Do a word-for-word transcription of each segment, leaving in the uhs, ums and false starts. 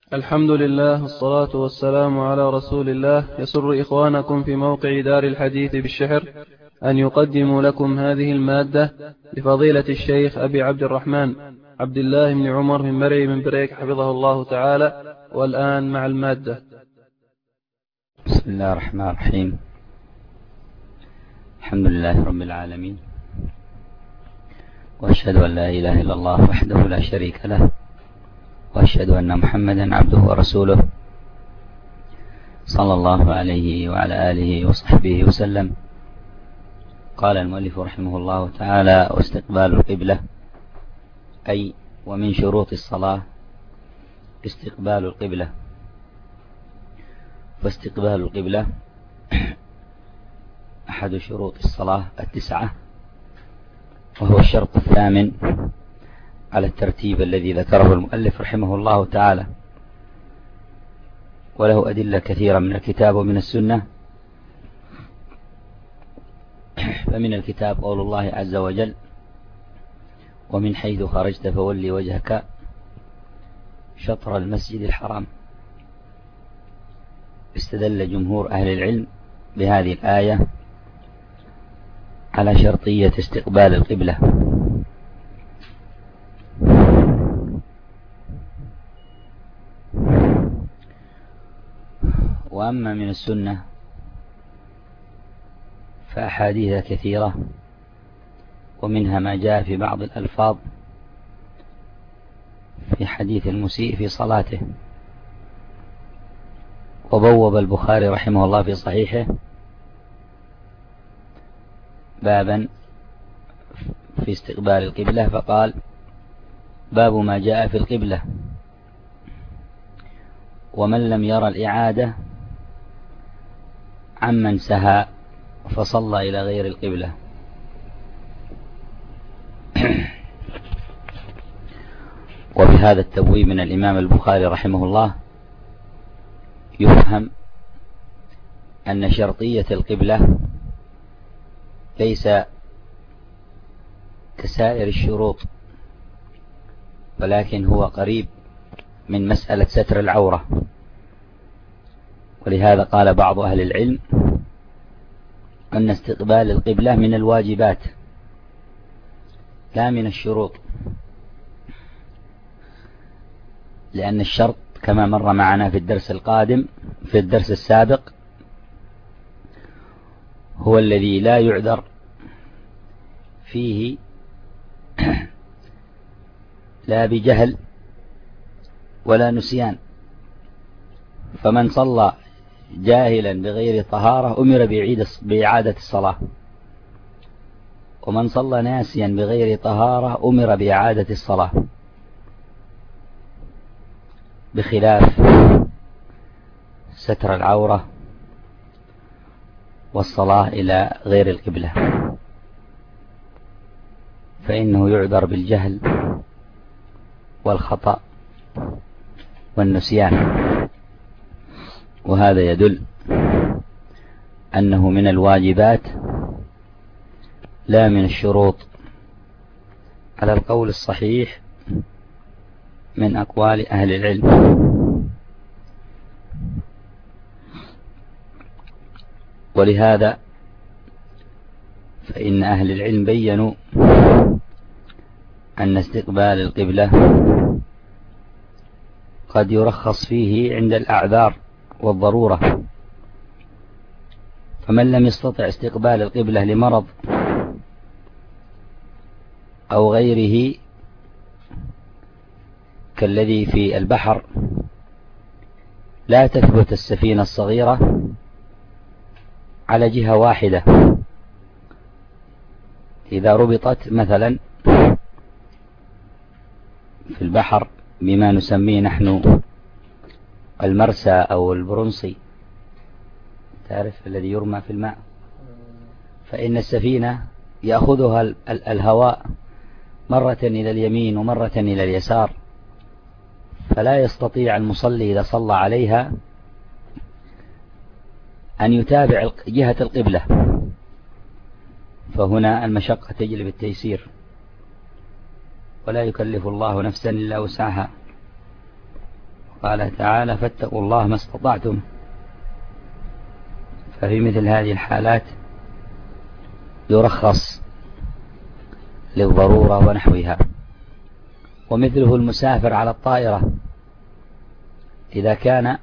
الحمد لله والصلاة والسلام على رسول الله. يسر إخوانكم في موقع دار الحديث بالشحر أن يقدموا لكم هذه المادة لفضيلة الشيخ أبي عبد الرحمن عبد الله بن عمر من مرعي من بريك حفظه الله تعالى. والآن مع المادة. بسم الله الرحمن الرحيم. الحمد لله رب العالمين، وأشهد أن لا إله إلا الله وحده لا شريك له، وأشهد أن محمدا عبده ورسوله صلى الله عليه وعلى آله وصحبه وسلم. قال المؤلف رحمه الله تعالى: واستقبال القبلة، أي ومن شروط الصلاة استقبال القبلة. فاستقبال القبلة أحد شروط الصلاة التسعة، وهو الشرط الثامن على الترتيب الذي ذكره المؤلف رحمه الله تعالى، وله أدلة كثيرة من الكتاب ومن السنة. فمن الكتاب قول الله عز وجل: ومن حيث خرجت فولي وجهك شطر المسجد الحرام. استدل جمهور أهل العلم بهذه الآية على شرطية استقبال القبلة. وأما من السنة فأحاديث كثيرة، ومنها ما جاء في بعض الألفاظ في حديث المسيء في صلاته. وبوب البخاري رحمه الله في صحيحه بابا في استقبال القبلة، فقال: باب ما جاء في القبلة، ومن لم يرى الإعادة عمن سهى فصلى إلى غير القبلة. وبهذا التبويب من الإمام البخاري رحمه الله يفهم أن شرطية القبلة ليس كسائر الشروط، ولكن هو قريب من مسألة ستر العورة. ولهذا قال بعض أهل العلم أن استقبال القبلة من الواجبات لا من الشروط، لأن الشرط كما مر معنا في الدرس القادم في الدرس السابق هو الذي لا يعذر فيه لا بجهل ولا نسيان. فمن صلى جاهلا بغير طهارة أمر بإعادة الصلاة، ومن صلى ناسيا بغير طهارة أمر بإعادة الصلاة، بخلاف ستر العورة والصلاة إلى غير القبلة، فإنه يعذر بالجهل والخطأ والنسيان. وهذا يدل أنه من الواجبات لا من الشروط، على القول الصحيح من أقوال أهل العلم. ولهذا فإن أهل العلم بيّنوا أن استقبال القبلة قد يرخص فيه عند الأعذار والضرورة. فمن لم يستطع استقبال القبلة لمرض أو غيره، كالذي في البحر لا تثبت السفينة الصغيرة على جهة واحدة، إذا ربطت مثلا في البحر بما نسميه نحن المرسى أو البرنصي، تعرف الذي يرمى في الماء، فإن السفينة يأخذها الهواء مرة إلى اليمين ومرة إلى اليسار، فلا يستطيع المصلي إذا صلى عليها أن يتابع جهة القبلة. فهنا المشقة تجلب التيسير، ولا يكلف الله نفسا إلا وسعها. قال تعالى فاتقوا الله ما استطعتم. ففي مثل هذه الحالات يرخص للضرورة ونحوها. ومثله المسافر على الطائرة إذا كان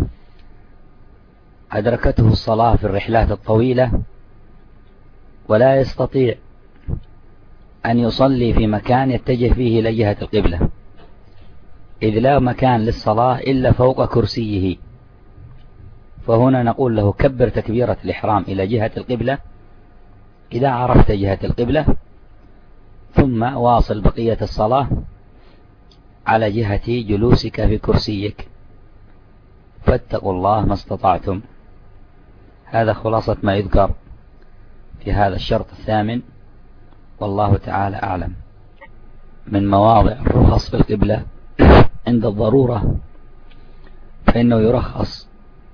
أدركته الصلاة في الرحلات الطويلة ولا يستطيع أن يصلي في مكان يتجه فيه إلى جهة القبلة، إذ لا مكان للصلاة إلا فوق كرسيه، فهنا نقول له كبر تكبيرة الإحرام إلى جهة القبلة إذا عرفت جهة القبلة، ثم واصل بقية الصلاة على جهة جلوسك في كرسيك. فاتقوا الله ما استطعتم. هذا خلاصة ما يذكر في هذا الشرط الثامن، والله تعالى أعلم. من مواضع الرخص في القبلة عند الضرورة فإنه يرخص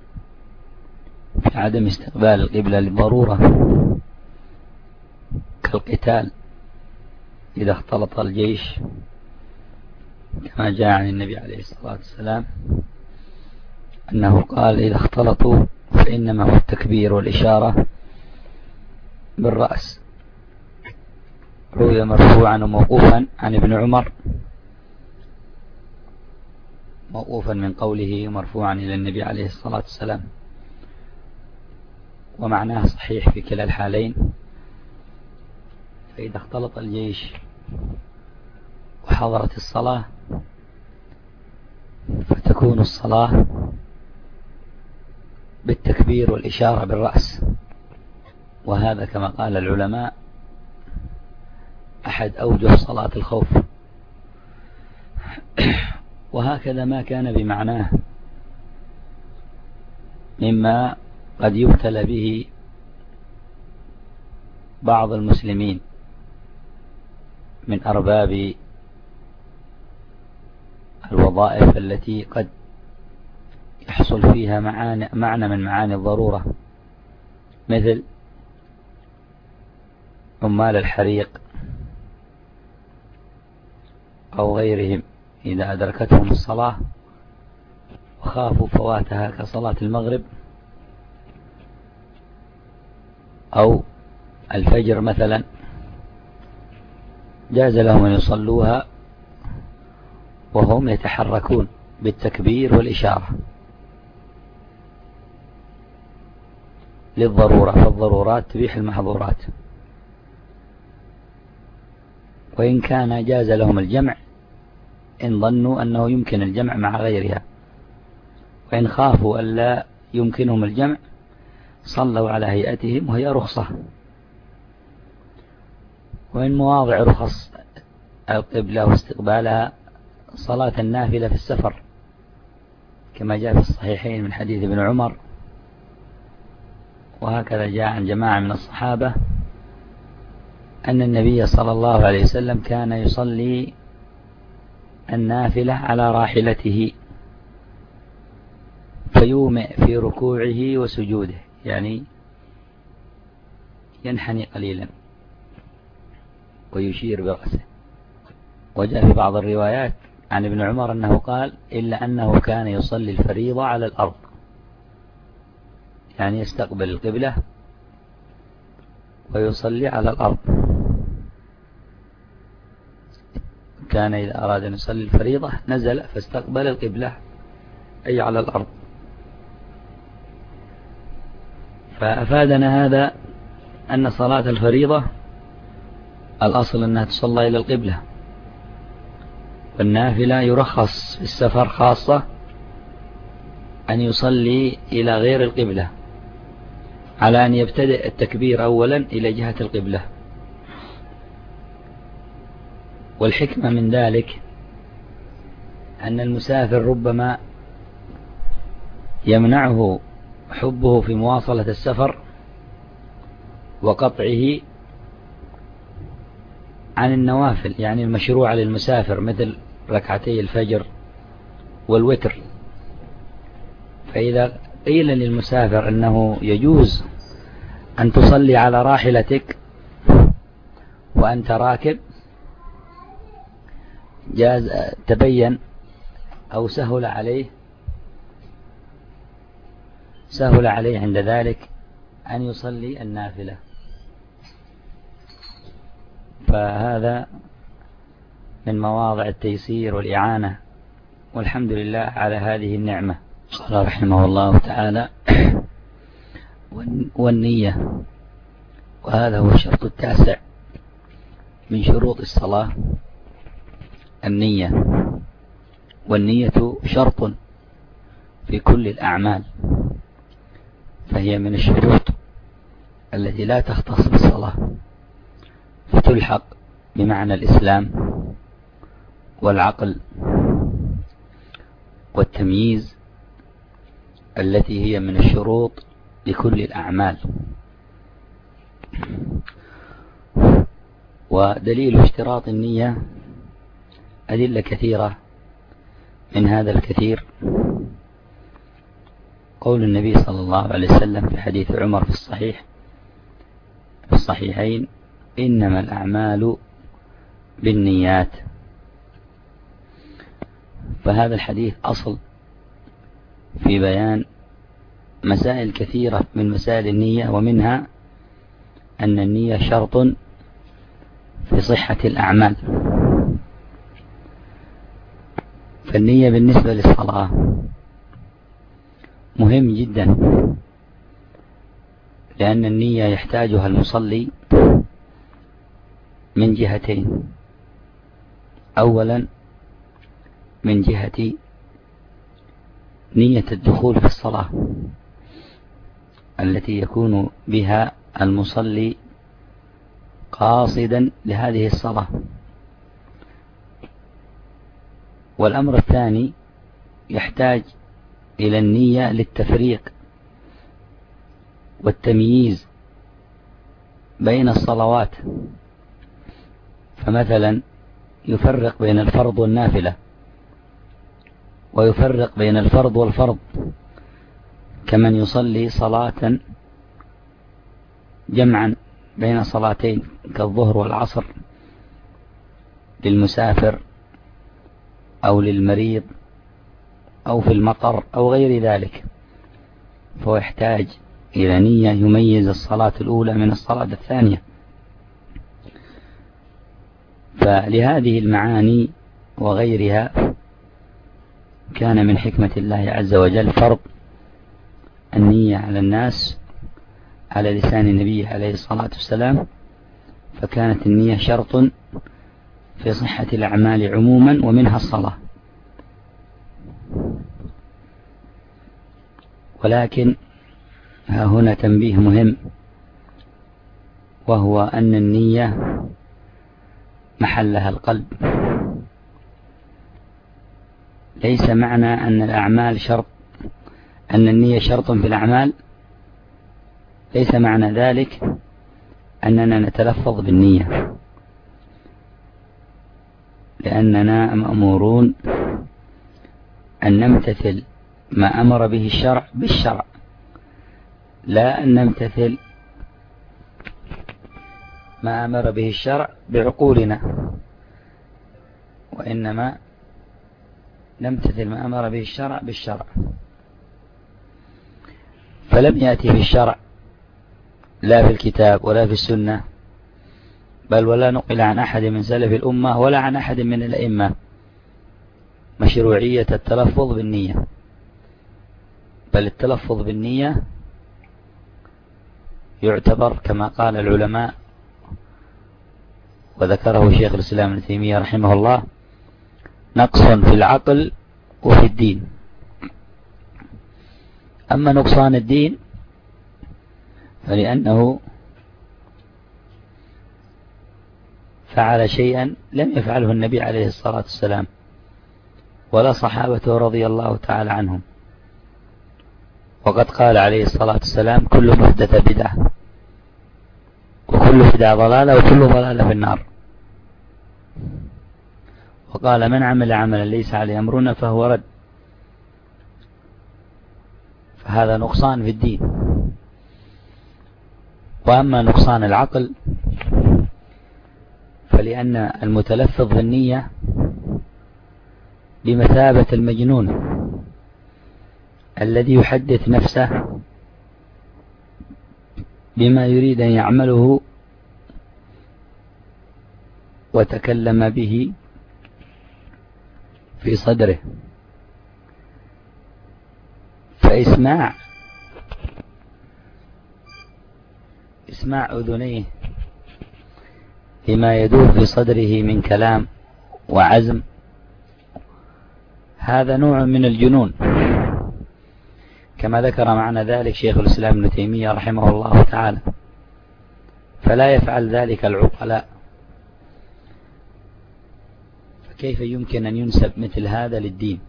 في عدم استقبال القبلة للضرورة، كالقتال إذا اختلط الجيش، كما جاء عن النبي عليه الصلاة والسلام أنه قال إذا اختلطوا فإنما هو التكبير والإشارة بالرأس. روي مرفوعا وموقوفا عن ابن عمر، موقوفا من قوله مرفوعا إلى النبي عليه الصلاة والسلام، ومعناه صحيح في كلا الحالين. فإذا اختلط الجيش وحضرت الصلاة فتكون الصلاة بالتكبير والإشارة بالرأس، وهذا كما قال العلماء أحد أوجه صلاة الخوف. وهكذا ما كان بمعناه مما قد يبتلى به بعض المسلمين من أرباب الوظائف التي قد يحصل فيها معنى, معنى من معاني الضرورة، مثل عمال الحريق أو غيرهم إذا أدركتهم الصلاة وخافوا فواتها كصلاة المغرب أو الفجر مثلا، جاز لهم أن يصلوها وهم يتحركون بالتكبير والإشارة للضرورة، فالضرورات تبيح المحظورات. وإن كان جاز لهم الجمع إن ظنوا أنه يمكن الجمع مع غيرها، وإن خافوا ألا يمكنهم الجمع صلوا على هيئتهم وهي رخصة. وإن مواضع رخص القبلة واستقبالها صلاة النافلة في السفر، كما جاء في الصحيحين من حديث ابن عمر، وهكذا جاء عن جماعة من الصحابة أن النبي صلى الله عليه وسلم كان يصلي النافلة على راحلته فيومئ في ركوعه وسجوده، يعني ينحني قليلا ويشير برأسه. وجاء في بعض الروايات عن ابن عمر أنه قال إلا أنه كان يصلي الفريضة على الأرض، يعني يستقبل القبلة ويصلي على الأرض. كان إذا أراد أن يصلي الفريضة نزل فاستقبل القبلة أي على الأرض. فأفادنا هذا أن صلاة الفريضة الأصل أنها تصلى إلى القبلة، والنافلة يرخص في السفر خاصة أن يصلي إلى غير القبلة، على أن يبتدئ التكبير أولا إلى جهة القبلة. والحكمة من ذلك أن المسافر ربما يمنعه حبه في مواصلة السفر وقطعه عن النوافل، يعني المشروع للمسافر مثل ركعتي الفجر والوتر. فإذا قيل للمسافر أنه يجوز أن تصلي على راحلتك وأنت راكب، جاز تبين أو سهل عليه سهل عليه عند ذلك أن يصلي النافلة. فهذا من مواضع التيسير والإعانة، والحمد لله على هذه النعمة. قال رحمه الله تعالى: والنية، وهذا هو الشرط التاسع من شروط الصلاة، النية. والنية شرط في كل الأعمال، فهي من الشروط التي لا تختص بالصلاة، فتلحق بمعنى الإسلام والعقل والتمييز التي هي من الشروط لكل الأعمال. ودليل اشتراط النية أدلة كثيرة، من هذا الكثير قول النبي صلى الله عليه وسلم في حديث عمر في الصحيح في الصحيحين: إنما الأعمال بالنيات. فهذا الحديث أصل في بيان مسائل كثيرة من مسائل النية، ومنها أن النية شرط في صحة الأعمال. فالنية بالنسبة للصلاة مهم جدا، لأن النية يحتاجها المصلي من جهتين: أولا من جهة نية الدخول في الصلاة التي يكون بها المصلي قاصدا لهذه الصلاة. والأمر الثاني يحتاج إلى النية للتفريق والتمييز بين الصلوات، فمثلا يفرق بين الفرض والنافلة، ويفرق بين الفرض والفرض، كمن يصلي صلاة جمعا بين صلاتين كالظهر والعصر للمسافر أو للمريض أو في المطر أو غير ذلك، فهو يحتاج إلى نية يميز الصلاة الأولى من الصلاة الثانية. فلهذه المعاني وغيرها كان من حكمة الله عز وجل فرض النية على الناس على لسان النبي عليه الصلاة والسلام، فكانت النية شرط في صحة الأعمال عموما ومنها الصلاة. ولكن ها هنا تنبيه مهم، وهو أن النية محلها القلب. ليس معنى أن الأعمال شرط أن النية شرط في الأعمال، ليس معنى ذلك أننا نتلفظ بالنية، لأننا مأمورون أن نمتثل ما أمر به الشرع بالشرع، لا أن نمتثل ما أمر به الشرع بعقولنا، وإنما نمتثل ما أمر به الشرع بالشرع. فلم يأتي في الشرع لا في الكتاب ولا في السنة، بل ولا نقل عن أحد من سلف الأمة ولا عن أحد من الأئمة مشروعية التلفظ بالنية، بل التلفظ بالنية يعتبر كما قال العلماء وذكره شيخ الإسلام ابن تيمية رحمه الله نقص في العقل وفي الدين. أما نقصان الدين فلأنه فعل شيئا لم يفعله النبي عليه الصلاة والسلام ولا صحابته رضي الله تعالى عنهم، وقد قال عليه الصلاة والسلام: كل محدثة بدعة، وكل بدعة ضلالة، وكل ضلالة في النار. وقال: من عمل عملا ليس عليه أمرنا فهو رد. فهذا نقصان في الدين. وأما نقصان العقل فلأن المتلفظ بالنية بمثابة المجنون الذي يحدث نفسه بما يريد أن يعمله وتكلم به في صدره. فإسماع إسماع أذنيه لما يدور في صدره من كلام وعزم، هذا نوع من الجنون، كما ذكر معنى ذلك شيخ الإسلام ابن تيمية رحمه الله تعالى. فلا يفعل ذلك العقلاء، فكيف يمكن أن ينسب مثل هذا للدين؟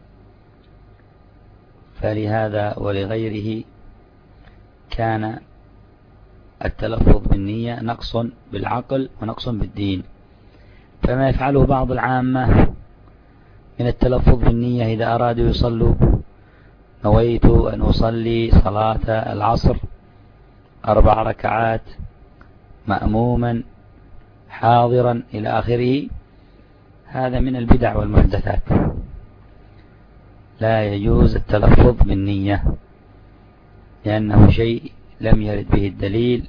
فلهذا ولغيره كان التلفظ بالنية نقص بالعقل ونقص بالدين. فما يفعله بعض العامة من التلفظ بالنية إذا أرادوا يصلوا: نويت أن أصلي صلاة العصر أربع ركعات مأموما حاضرا إلى آخره، هذا من البدع والمحدثات. لا يجوز التلفظ بالنية لأنه شيء لم يرد به الدليل،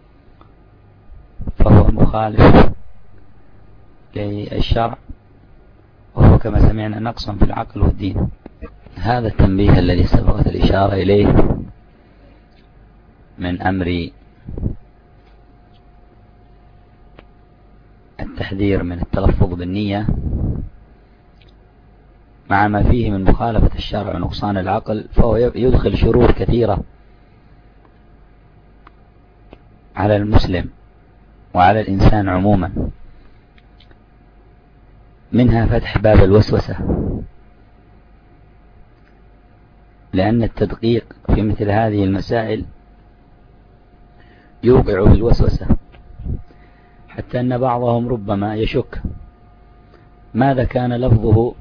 فهو مخالف للشرع، وهو كما سمعنا نقص في العقل والدين. هذا التنبيه الذي سبقت الإشارة إليه من أمر التحذير من التلفظ بالنية مع ما فيه من مخالفة الشرع ونقصان العقل، فهو يدخل شرور كثيرة على المسلم وعلى الإنسان عموما، منها فتح باب الوسوسة، لأن التدقيق في مثل هذه المسائل يوقع في الوسوسة، حتى أن بعضهم ربما يشك ماذا كان لفظه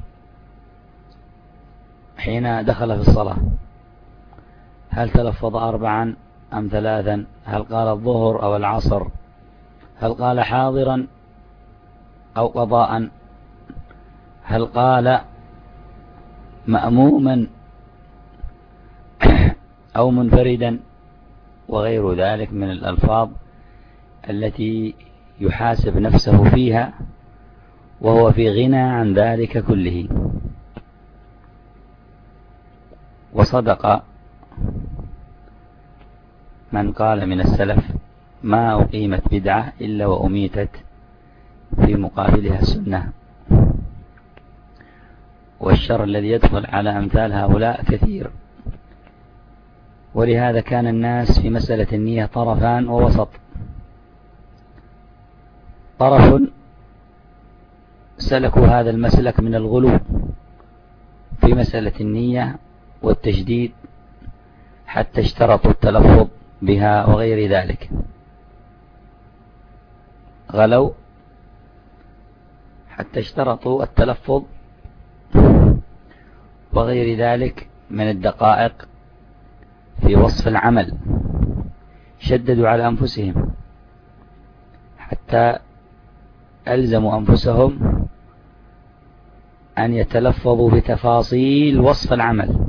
حين دخل في الصلاة، هل تلفظ أربعا أم ثلاثا، هل قال الظهر أو العصر، هل قال حاضرا أو قضاء، هل قال مأموما أو منفردا، وغير ذلك من الألفاظ التي يحاسب نفسه فيها وهو في غنى عن ذلك كله. وصدق من قال من السلف: ما أقيمت بدعة إلا وأميتت في مقابلها السنة. والشر الذي يدخل على أمثال هؤلاء كثير، ولهذا كان الناس في مسألة النية طرفان ووسط. طرف سلكوا هذا المسلك من الغلو في مسألة النية والتشديد حتى اشترطوا التلفظ بها وغير ذلك، غلوا حتى اشترطوا التلفظ وغير ذلك من الدقائق في وصف العمل، شددوا على أنفسهم حتى ألزموا أنفسهم أن يتلفظوا بتفاصيل وصف العمل،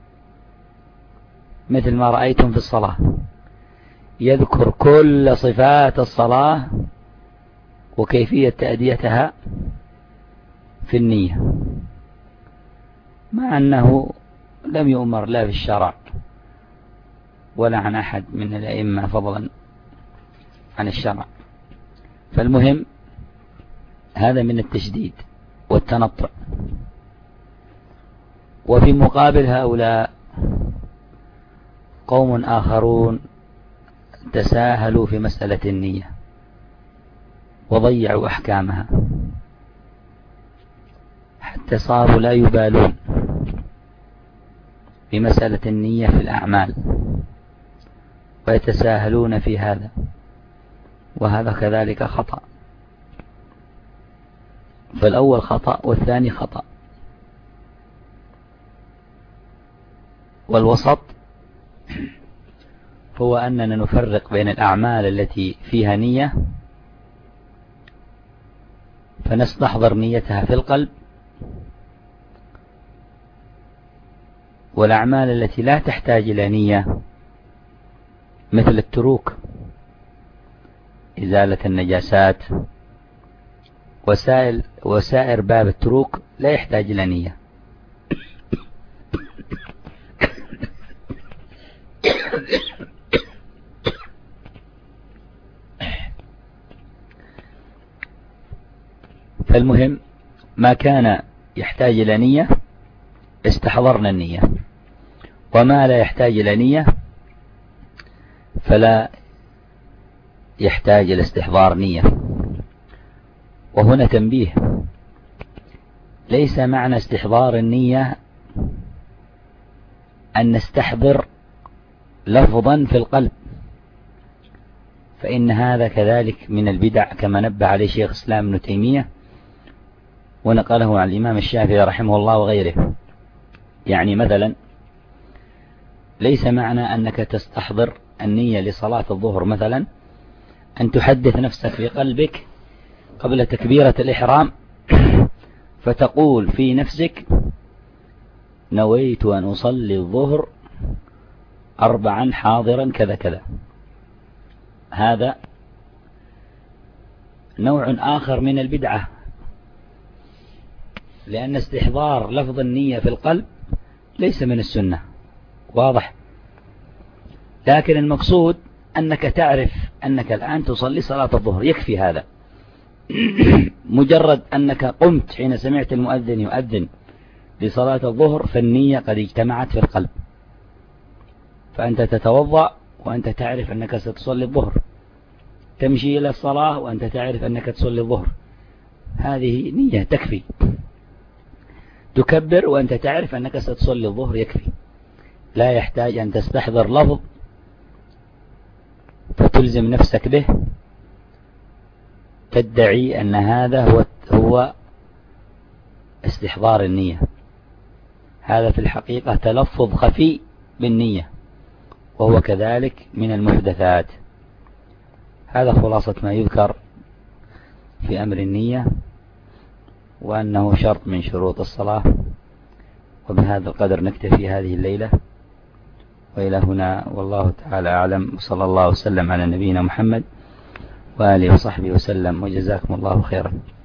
مثل ما رأيتم في الصلاة، يذكر كل صفات الصلاة وكيفية تأديتها في النية، مع أنه لم يؤمر لا في الشرع ولا عن أحد من الأئمة فضلا عن الشرع. فالمهم هذا من التشديد والتنطع. وفي مقابل هؤلاء قوم آخرون تساهلوا في مسألة النية وضيعوا أحكامها حتى صاروا لا يبالون بمسألة النية في الأعمال ويتساهلون في هذا، وهذا كذلك خطأ. فالأول خطأ والثاني خطأ. والوسط هو أننا نفرق بين الأعمال التي فيها نية فنستحضر نيتها في القلب، والأعمال التي لا تحتاج إلى نية مثل التروك، إزالة النجاسات، وسائل وسائر باب التروك لا يحتاج إلى نية. فالمهم ما كان يحتاج إلى نية استحضرنا النية، وما لا يحتاج إلى نية فلا يحتاج إلى استحضار نية. وهنا تنبيه، ليس معنى استحضار النية أن نستحضر لفظا في القلب، فإن هذا كذلك من البدع كما نبه عليه شيخ الإسلام ابن تيمية ونقله عن الإمام الشافعي رحمه الله وغيره. يعني مثلا ليس معنى أنك تستحضر النية لصلاة الظهر مثلا أن تحدث نفسك في قلبك قبل تكبيرة الإحرام فتقول في نفسك نويت أن أصلي الظهر أربعا حاضرا كذا كذا. هذا نوع آخر من البدعة، لأن استحضار لفظ النية في القلب ليس من السنة، واضح. لكن المقصود أنك تعرف أنك الآن تصلي صلاة الظهر، يكفي هذا. مجرد أنك قمت حين سمعت المؤذن يؤذن لصلاة الظهر فالنية قد اجتمعت في القلب، فأنت تتوضأ وأنت تعرف أنك ستصلي الظهر، تمشي إلى الصلاة وأنت تعرف أنك تصلي الظهر، هذه نية تكفي. تكبر وأنت تعرف أنك ستصلي الظهر، يكفي. لا يحتاج أن تستحضر لفظ فتلزم نفسك به تدعي أن هذا هو هو استحضار النية. هذا في الحقيقة تلفظ خفي بالنية، وهو كذلك من المحدثات. هذا خلاصة ما يذكر في أمر النية، وأنه شرط من شروط الصلاة. وبهذا القدر نكتفي هذه الليلة، وإلى هنا والله تعالى أعلم، وصلى الله وسلم على نبينا محمد وآله وصحبه وسلم، وجزاكم الله خيرا.